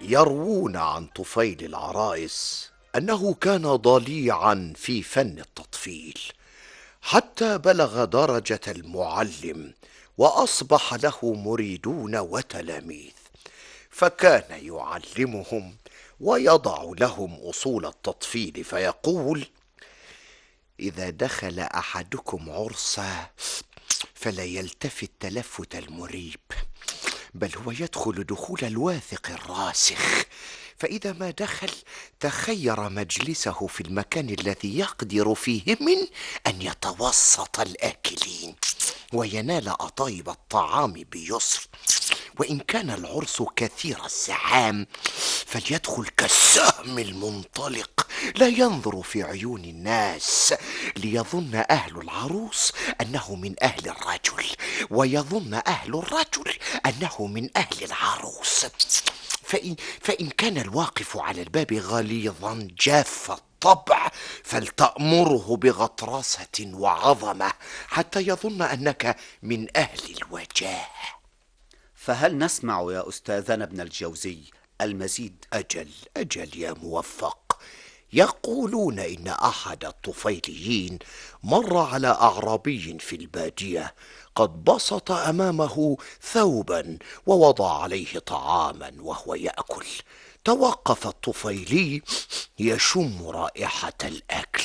يروون عن طفيل العرائس أنه كان ضليعا في فن التطفيل، حتى بلغ درجة المعلم وأصبح له مريدون وتلاميذ، فكان يعلمهم ويضع لهم أصول التطفيل، فيقول: إذا دخل أحدكم عرسا فلا يلتفت تلفت المريب، بل هو يدخل دخول الواثق الراسخ، فإذا ما دخل تخير مجلسه في المكان الذي يقدر فيه من أن يتوسط الآكلين وينال أطايب الطعام بيسر. وإن كان العرس كثير الزحام فليدخل كالسهم المنطلق، لا ينظر في عيون الناس ليظن أهل العروس أنه من أهل الرجل، ويظن أهل الرجل أنه من أهل العروس. فإن كان الواقف على الباب غليظا جاف الطبع فلتأمره بغطرسة وعظمة حتى يظن أنك من أهل الوجاه. فهل نسمع يا أستاذنا ابن الجوزي المزيد؟ أجل يا موفق. يقولون إن أحد الطفيليين مر على أعرابي في البادية قد بسط أمامه ثوبا ووضع عليه طعاما وهو يأكل. توقف الطفيلي يشم رائحة الأكل،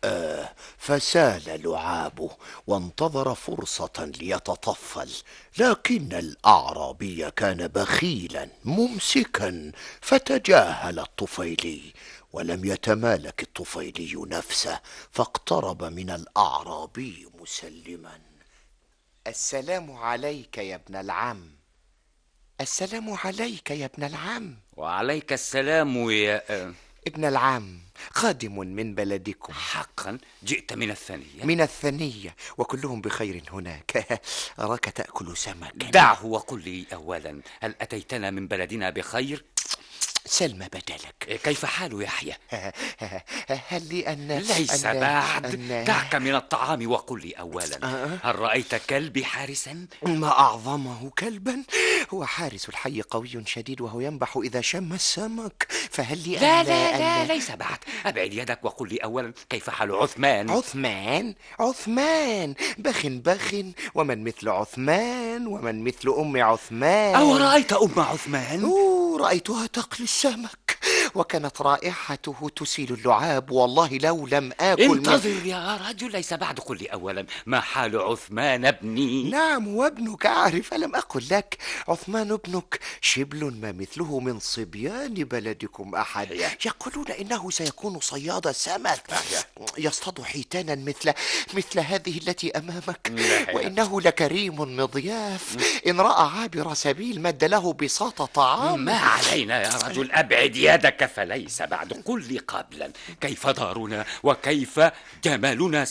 فسال لعابه وانتظر فرصة ليتطفل، لكن الأعرابي كان بخيلا ممسكا فتجاهل الطفيلي، ولم يتمالك الطفيلي نفسه فاقترب من الأعرابي مسلما: السلام عليك يا ابن العم. السلام عليك يا ابن العم. وعليك السلام يا ابن العم، خادم من بلدكم. حقا جئت من الثنية؟ من الثنية، وكلهم بخير هناك. أراك تأكل سمكا. دعه وقل لي أولا، هل أتيتنا من بلدنا بخير؟ سلم بدلك. كيف حال يحيى؟ هل لي أن ليس بعد. دعك من الطعام وقل لي أولا، هل رأيت كلبي حارسا؟ ما أعظمه كلبا. هو حارس الحي قوي شديد وهو ينبح إذا شم السمك. فهل لي لا لا لا ليس بعد. أبعد يدك وقل لي أولا، كيف حال عثمان؟ عثمان بخ، ومن مثل عثمان، ومن مثل أم عثمان. أو رأيت أم عثمان؟ رأيتها تقلي السمك، وكانت رائحته تسيل اللعاب، والله لو لم آكل. انتظر يا رجل، ليس بعد. قل لي أولا، ما حال عثمان ابني؟ نعم، وابنك أعرف، ألم أقل لك؟ عثمان ابنك شبل ما مثله من صبيان بلدكم أحد. يقولون إنه سيكون صياد سمك، يصطاد حيتانا مثل هذه التي أمامك، وإنه لكريم مضياف. إن رأى عابر سبيل مد له بساط طعام. ما علينا يا رجل، أبعد يدك فليس بعد. قل لي قبلا، كيف دارنا وكيف جمالنا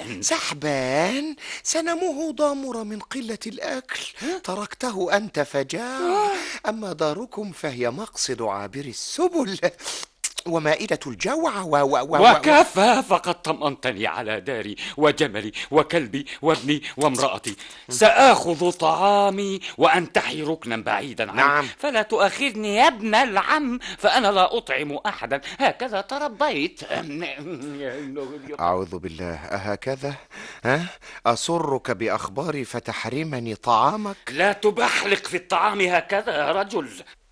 سحبان سنمه ضامر من قلة الأكل، تركته أنت فجاع. أما داركم فهي مقصد عابر السبل ومائدة الجوع وكفى، فقد طمأنتني على داري وجملي وكلبي وابني وامرأتي. سآخذ طعامي وأنتحي ركنا بعيدا عنك. نعم. فلا تؤاخذني يا ابن العم، فأنا لا أطعم أحدا، هكذا تربيت. أعوذ بالله، أهكذا؟ أسرك بأخباري فتحرمني طعامك؟ لا تبحلق في الطعام هكذا يا رجل.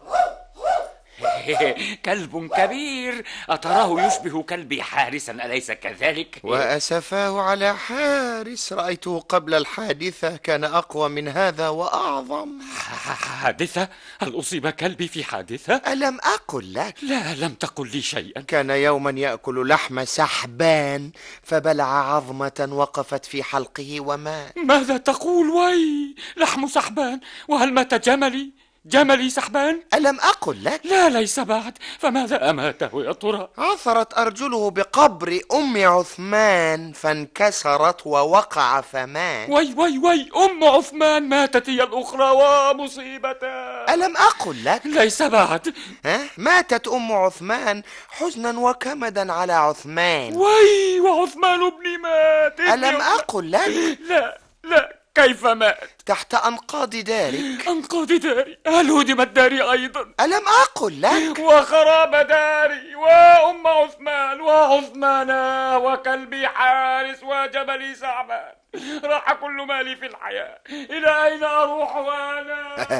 كلب كبير، أتراه يشبه كلبي حارسا، أليس كذلك؟ وأسفاه على حارس، رأيته قبل الحادثة كان أقوى من هذا وأعظم. حادثة؟ هل أصيب كلبي في حادثة؟ ألم أقل لك؟ لا، لم تقل لي شيئا. كان يوما يأكل لحم سحبان فبلع عظمة وقفت في حلقه ومات. ماذا تقول؟ وي، لحم سحبان؟ وهل مات جملي سحبان؟ ألم أقل لك؟ لا، ليس بعد. فماذا أماته يا ترى؟ عثرت أرجله بقبر أم عثمان فانكسرت ووقع فمات. وي، أم عثمان ماتت هي الأخرى، ومصيبتها. ألم أقل لك؟ ليس بعد. ماتت أم عثمان حزنا وكمدا على عثمان. وعثمان ابني مات. ألم أقل لك؟ لا، كيف مات؟ تحت أنقاض دارك. أنقاض داري؟ هل هدمت داري أيضا؟ ألم أقل لك؟ وخراب داري وأم عثمان وعثمانا وكلبي حارس وجبلي ثعبان، راح كل مالي في الحياة. إلى أين أروح وأنا؟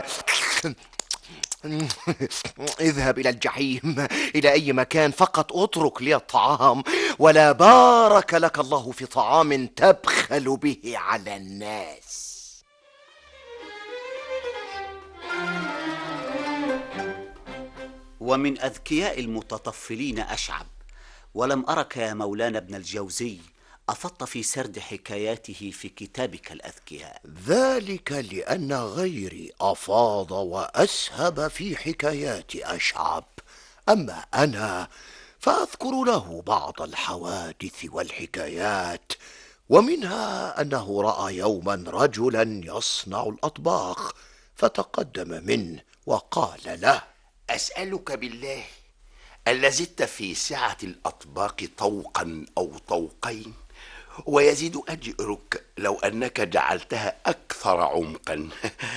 اذهب إلى الجحيم، إلى أي مكان، فقط اترك لي الطعام. ولا بارك لك الله في طعام تبخل به على الناس. ومن أذكياء المتطفلين أشعب، ولم أرك يا مولانا ابن الجوزي أفضت في سرد حكاياته في كتابك الأذكياء. ذلك لأن غيري أفاض وأسهب في حكايات أشعب، أما أنا فأذكر له بعض الحوادث والحكايات، ومنها أنه رأى يوما رجلا يصنع الأطباق، فتقدم منه وقال له: أسألك بالله، ألا زدت في سعة الأطباق طوقا أو طوقين؟ ويزيد أجرك لو أنك جعلتها أكثر عمقا.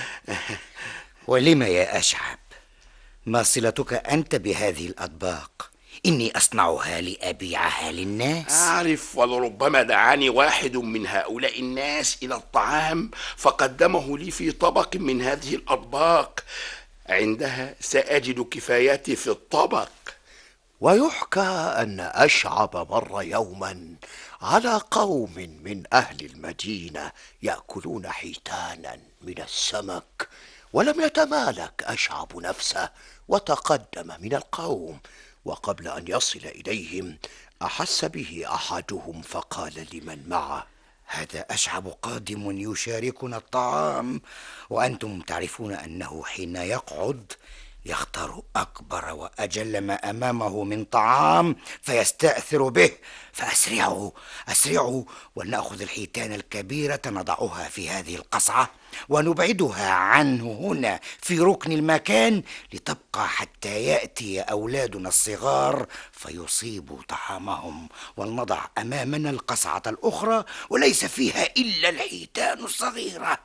ولم يا أشعب؟ ما صلتك أنت بهذه الأطباق؟ إني أصنعها لأبيعها للناس. أعرف، ولربما دعاني واحد من هؤلاء الناس إلى الطعام فقدمه لي في طبق من هذه الأطباق، عندها سأجد كفايتي في الطبق. ويحكى أن أشعب مر يوما على قوم من أهل المدينة يأكلون حيتانا من السمك، ولم يتمالك أشعب نفسه وتقدم من القوم، وقبل أن يصل إليهم أحس به أحدهم فقال لمن معه: هذا أشعب قادم يشاركنا الطعام، وأنتم تعرفون أنه حين يقعد يختار أكبر وأجل ما أمامه من طعام فيستأثر به. فأسرعوا أسرعوا، ولنأخذ الحيتان الكبيرة نضعها في هذه القصعة ونبعدها عنه هنا في ركن المكان، لتبقى حتى يأتي أولادنا الصغار فيصيبوا طعامهم، ولنضع أمامنا القصعة الأخرى وليس فيها إلا الحيتان الصغيرة.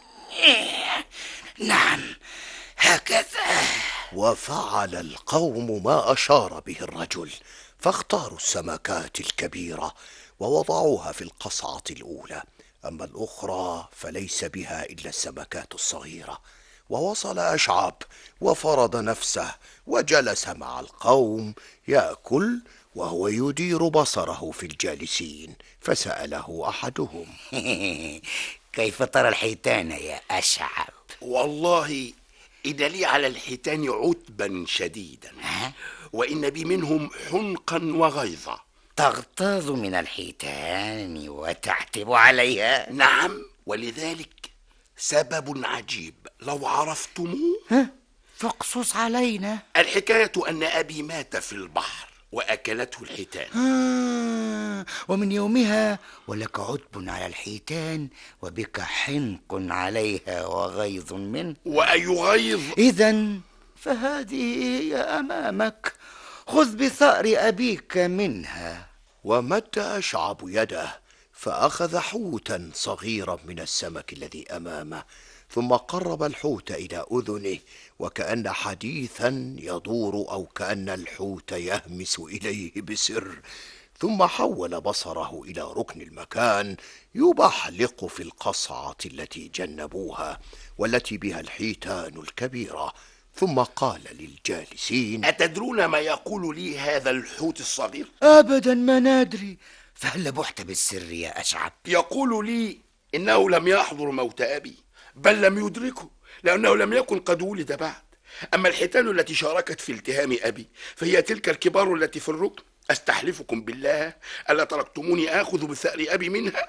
نعم، هكذا. وفعل القوم ما أشار به الرجل، فاختاروا السمكات الكبيرة ووضعوها في القصعة الأولى، أما الأخرى فليس بها إلا السمكات الصغيرة. ووصل أشعب وفرض نفسه وجلس مع القوم يأكل، وهو يدير بصره في الجالسين، فسأله أحدهم: كيف ترى الحيتان يا أشعب؟ والله إن لي على الحيتان عتبا شديدا، وإن بي منهم حنقا وغيظا. تغتاظ من الحيتان وتعتب عليها؟ نعم، ولذلك سبب عجيب لو عرفتموه. فاقصص علينا. الحكاية أن أبي مات في البحر وأكلته الحيتان. ومن يومها ولك عتب على الحيتان وبك حنق عليها وغيظ منه. وأي غيظ؟ إذن فهذه هي أمامك، خذ بثأر أبيك منها. ومد أشعب يده فأخذ حوتا صغيرا من السمك الذي أمامه، ثم قرب الحوت إلى أذنه، وكأن حديثا يدور أو كأن الحوت يهمس إليه بسر، ثم حول بصره إلى ركن المكان يبحلق في القصعة التي جنبوها والتي بها الحيتان الكبيرة، ثم قال للجالسين: أتدرون ما يقول لي هذا الحوت الصغير؟ أبدا ما ندري، فهل بحت بالسر يا أشعب؟ يقول لي إنه لم يحضر موت أبي، بل لم يدركه، لأنه لم يكن قد ولد بعد. أما الحيتان التي شاركت في التهام أبي فهي تلك الكبار التي في الركن. أستحلفكم بالله ألا تركتموني آخذ بثأر أبي منها.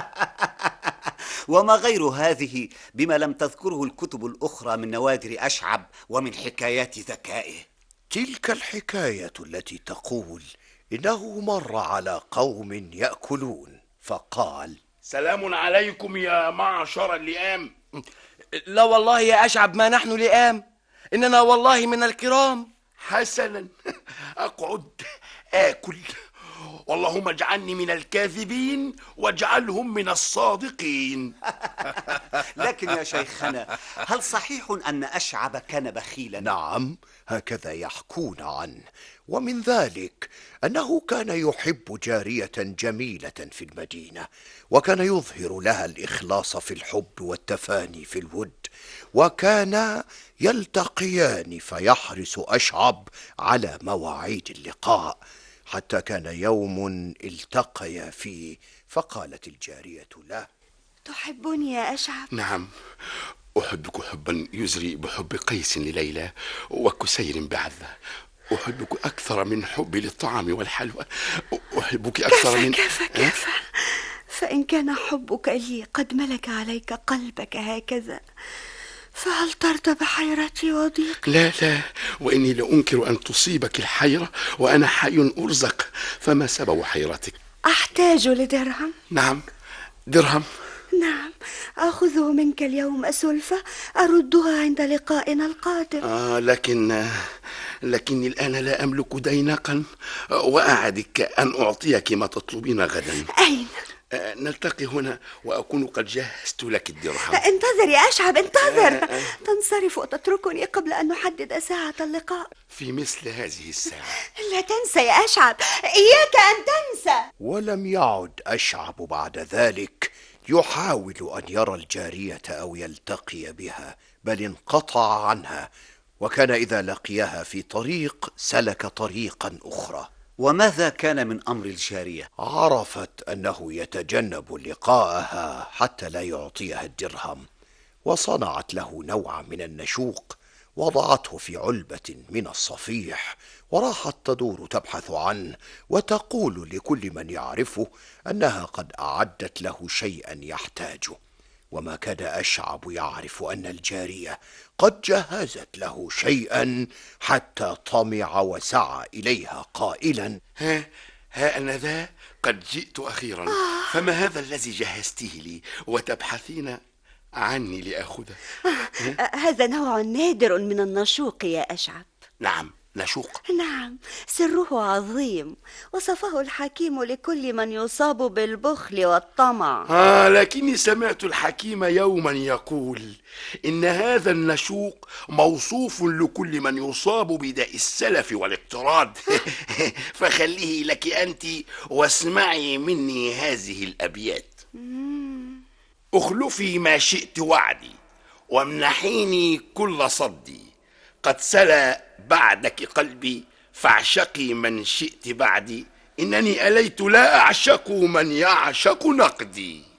وما غير هذه بما لم تذكره الكتب الأخرى من نوادر أشعب ومن حكايات ذكائه. تلك الحكاية التي تقول إنه مر على قوم يأكلون فقال: سلام عليكم يا معشر اللئام. لا والله يا أشعب، ما نحن لئام، إننا والله من الكرام. حسنا، أقعد آكل. واللهم اجعلني من الكاذبين واجعلهم من الصادقين. لكن يا شيخنا، هل صحيح أن أشعب كان بخيلا؟ نعم، هكذا يحكون عنه. ومن ذلك أنه كان يحب جارية جميلة في المدينة، وكان يظهر لها الإخلاص في الحب والتفاني في الود، وكان يلتقيان فيحرص أشعب على مواعيد اللقاء، حتى كان يوم التقيا فيه فقالت الجارية له: تحبني يا أشعب؟ نعم، أحبك حبا يزري بحب قيس لليلى وكسير بعذة. أحبك أكثر من حبي للطعام والحلوى. أحبك أكثر من كفى. فإن كان حبك لي قد ملك عليك قلبك هكذا، فهل ترضى بحيرتي وضيقي؟ لا، وإني لأنكر أن تصيبك الحيرة وأنا حي أرزق. فما سبب حيرتك؟ أحتاج لدرهم. نعم، درهم. نعم، أخذه منك اليوم سلفة أردها عند لقائنا القادم. لكني الآن لا أملك دينقا، وأعدك أن أعطيك ما تطلبين غدا. أين؟ نلتقي هنا وأكون قد جهزت لك الدرهم. انتظر يا أشعب، انتظر. تنصرف وتتركني قبل أن نحدد ساعة اللقاء في مثل هذه الساعة. لا تنسى يا أشعب، إياك أن تنسى. ولم يعد أشعب بعد ذلك يحاول أن يرى الجارية أو يلتقي بها، بل انقطع عنها، وكان إذا لقيها في طريق سلك طريقا أخرى. وماذا كان من أمر الجارية؟ عرفت أنه يتجنب لقاءها حتى لا يعطيها الدرهم، وصنعت له نوعا من النشوق، وضعته في علبة من الصفيح، وراحت تدور تبحث عنه وتقول لكل من يعرفه أنها قد أعدت له شيئا يحتاجه. وما كان أشعب يعرف أن الجارية قد جهزت له شيئا، حتى طمع وسعى إليها قائلا: ها أنا ذا قد جئت أخيرا. فما هذا الذي جهزتيه لي وتبحثين عني لأخذه؟ هذا نوع نادر من النشوق يا أشعب. نعم، نشوق. نعم، سره عظيم، وصفه الحكيم لكل من يصاب بالبخل والطمع. لكني سمعت الحكيم يوما يقول إن هذا النشوق موصوف لكل من يصاب بداء السلف والاقتراض. فخليه لك أنت واسمعي مني هذه الأبيات. اخلفي ما شئت وعدي وامنحيني كل صدي، قد سلا بعدك قلبي فاعشقي من شئت بعدي، إنني أليت لا أعشق من يعشق نقدي.